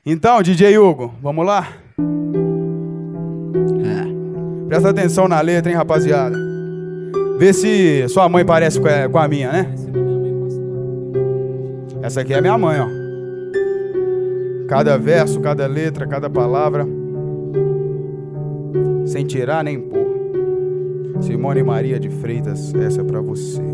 Então, DJ Hugo, vamos lá? Presta atenção na letra, hein, rapaziada. Vê se sua mãe parece com a minha, né? Essa aqui é minha mãe, ó. Cada verso, cada letra, cada palavra, sem tirar nem pôr. Simone Maria de Freitas, essa é pra você.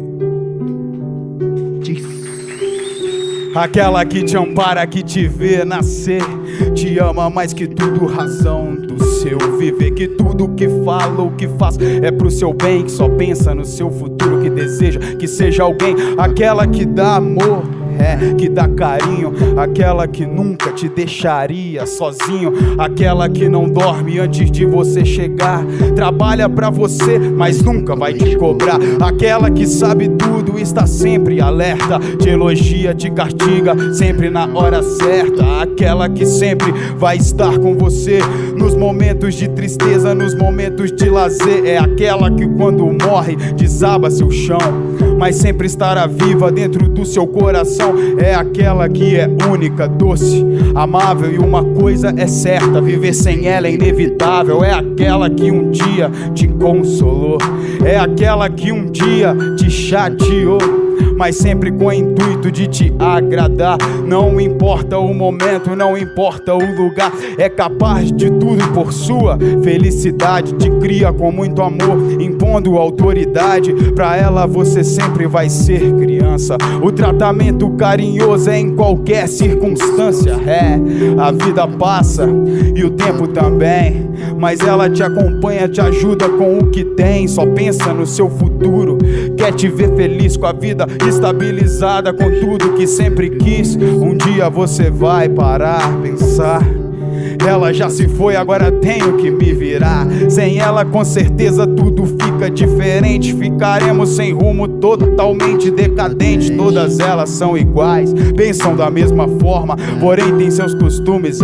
Aquela que te ampara, que te vê nascer, te ama mais que tudo, razão do seu viver. Que tudo que fala, o que faz é pro seu bem, que só pensa no seu futuro, que deseja que seja alguém. Aquela que dá amor, que dá carinho, aquela que nunca te deixaria sozinho, aquela que não dorme antes de você chegar, trabalha pra você, mas nunca vai te cobrar, aquela que sabe tudo, está sempre alerta, te elogia, te castiga, sempre na hora certa, aquela que sempre vai estar com você nos momentos de tristeza, nos momentos de lazer, é aquela que quando morre desaba seu chão, mas sempre estará viva dentro do seu coração. É aquela que é única, doce, amável, e uma coisa é certa, viver sem ela é inevitável. É aquela que um dia te consolou, é aquela que um dia te chateou, mas sempre com o intuito de te agradar. Não importa o momento, não importa o lugar, é capaz de tudo por sua felicidade. Te cria com muito amor, impondo autoridade. Pra ela você sempre vai ser criança. O tratamento carinhoso é em qualquer circunstância. A vida passa e o tempo também, mas ela te acompanha, te ajuda com o que tem. Só pensa no seu futuro, quer te ver feliz com a vida estabilizada, com tudo que sempre quis. Um dia você vai parar, pensar: ela já se foi, agora tenho que me virar. Sem ela com certeza tudo fica diferente. Ficaremos sem rumo, totalmente decadente. Todas elas são iguais, pensam da mesma forma, porém tem seus costumes,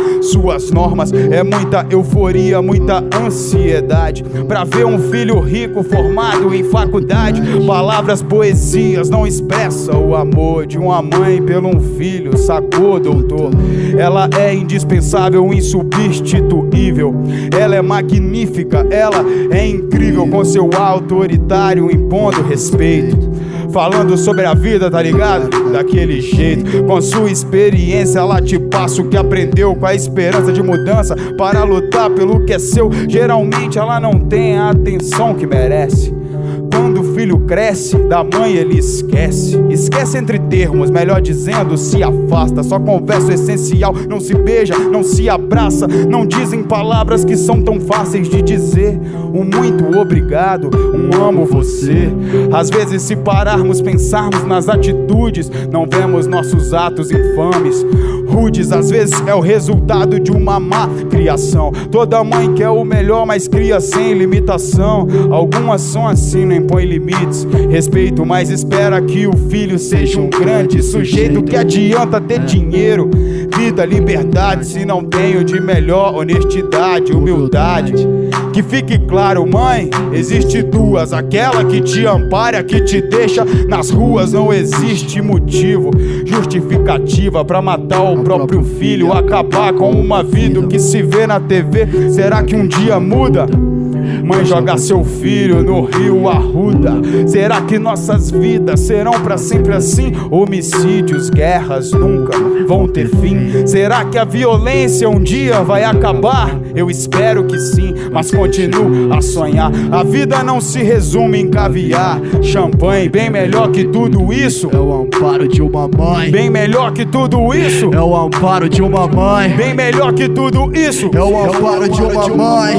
suas normas. É muita euforia, muita ansiedade pra ver um filho rico formado em faculdade. Palavras, poesias não expressam o amor de uma mãe pelo um filho, sacou, doutor? Ela é indispensável, insubstituível. Ela é magnífica, ela é incrível, com seu autoritário impondo respeito. Falando sobre a vida, tá ligado? Daquele jeito, com sua experiência ela te passa o que aprendeu, com a esperança de mudança para lutar pelo que é seu. Geralmente ela não tem a atenção que merece. Quando o filho cresce, da mãe ele esquece. Esquece entre termos, melhor dizendo, se afasta. Só conversa o essencial, não se beija, não se abraça. Não dizem palavras que são tão fáceis de dizer. Um muito obrigado, um amo você. Às vezes se pararmos, pensarmos nas atitudes, não vemos nossos atos infames, rudes. Às vezes é o resultado de uma má criação. Toda mãe quer o melhor, mas cria sem limitação. Algumas são assim, não impõe limites, respeito, mas espera que o filho seja um grande sujeito. Que adianta ter dinheiro, vida, liberdade, se não tenho de melhor honestidade, humildade. Que fique claro, mãe, existe duas: aquela que te ampara, que te deixa nas ruas. Não existe motivo, justificativa pra matar o próprio filho, acabar com uma vida que se vê na TV. Será que um dia muda? Mãe joga seu filho no rio Arruda. Será que nossas vidas serão pra sempre assim? Homicídios, guerras nunca vão ter fim. Será que a violência um dia vai acabar? Eu espero que sim, mas continuo a sonhar. A vida não se resume em caviar, champanhe. Bem melhor que tudo isso é o amparo de uma mãe. Bem melhor que tudo isso é o amparo de uma mãe. Bem melhor que tudo isso é o amparo de uma mãe.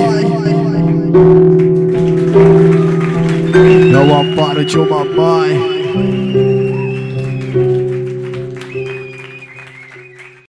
É o amparo de uma mãe.